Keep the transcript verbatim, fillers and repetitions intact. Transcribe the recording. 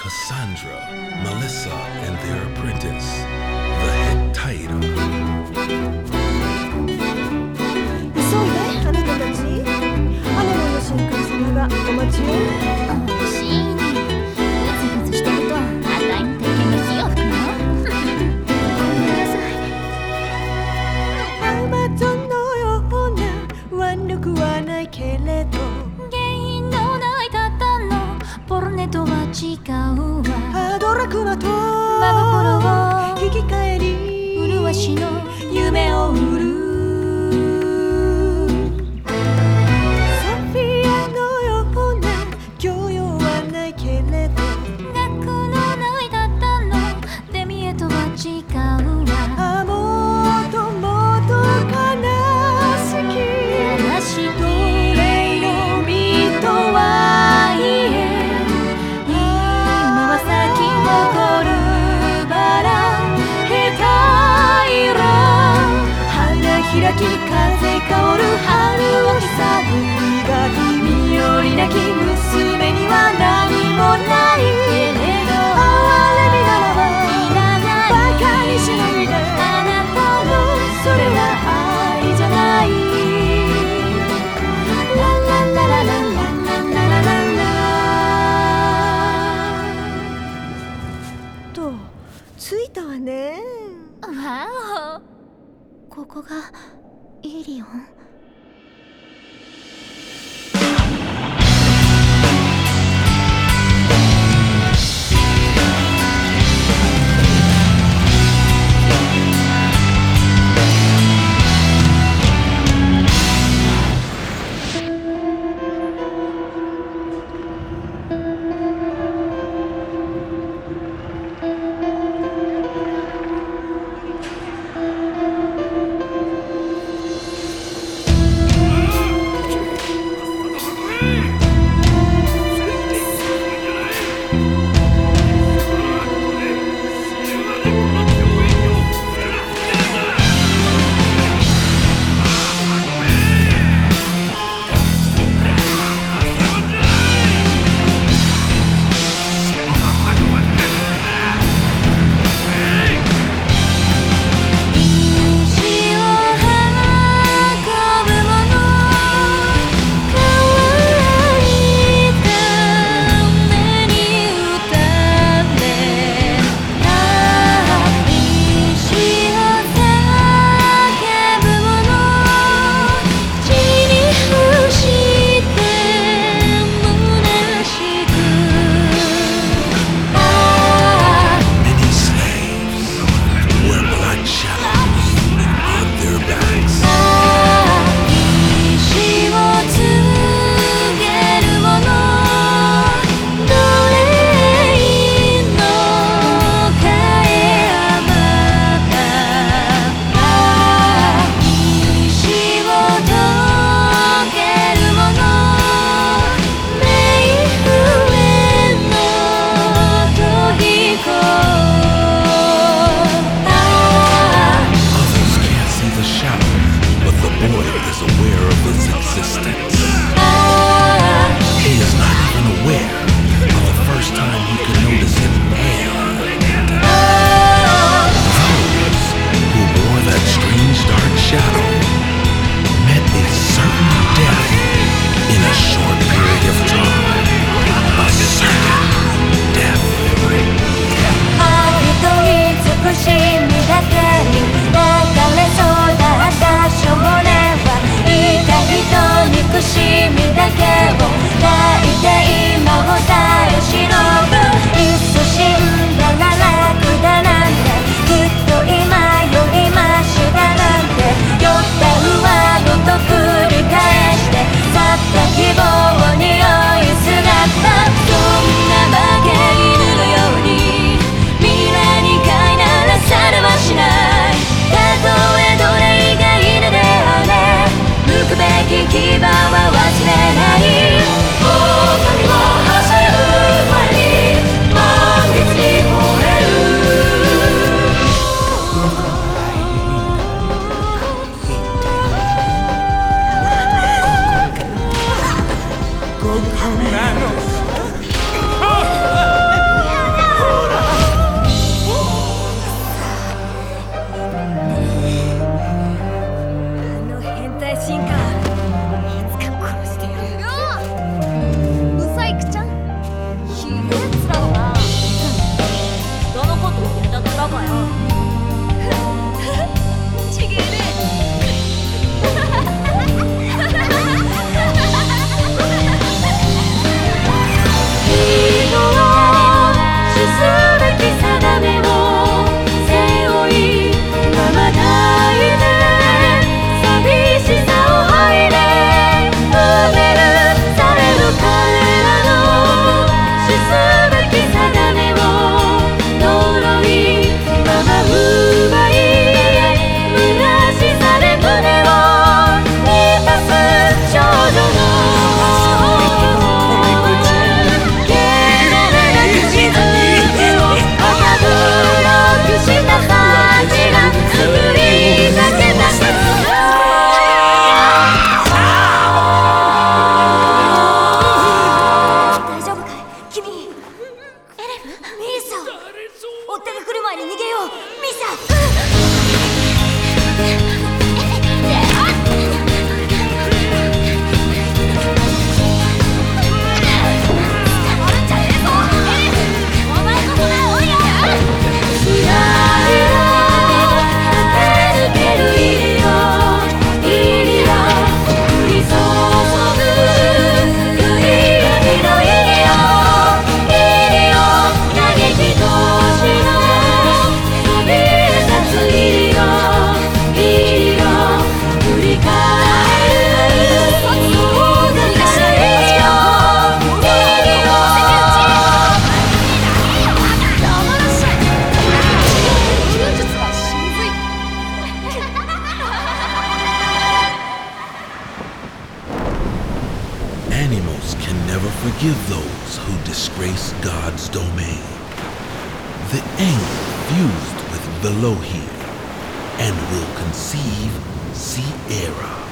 Cassandra, Melissa, and their apprentice, the Hittite. 急いで、あなたたち。雨のよしの神様がお待ちよ。 シーン、グツグツしてるとあたいの鉄拳が火を吹くの。ごめんなさい。 アマゾンのような腕力はないけれど、 原因のないたったのポルネとは違うわ。 アドラクマと真心を引き換えに麗しの夢を売る。開き風香る春をさるが君よりなき娘には何もないけれど、哀れみならばいらない、バカにしないで、あなたのそれは愛じゃない。ララララララララララと着いたわね。 わお、ここがイリオン。 サ、追っ手が来る前に逃げよう。ミサ。 Animals can never forgive those who disgrace God's domain. The anger fused with Velohi and will conceive Sierra.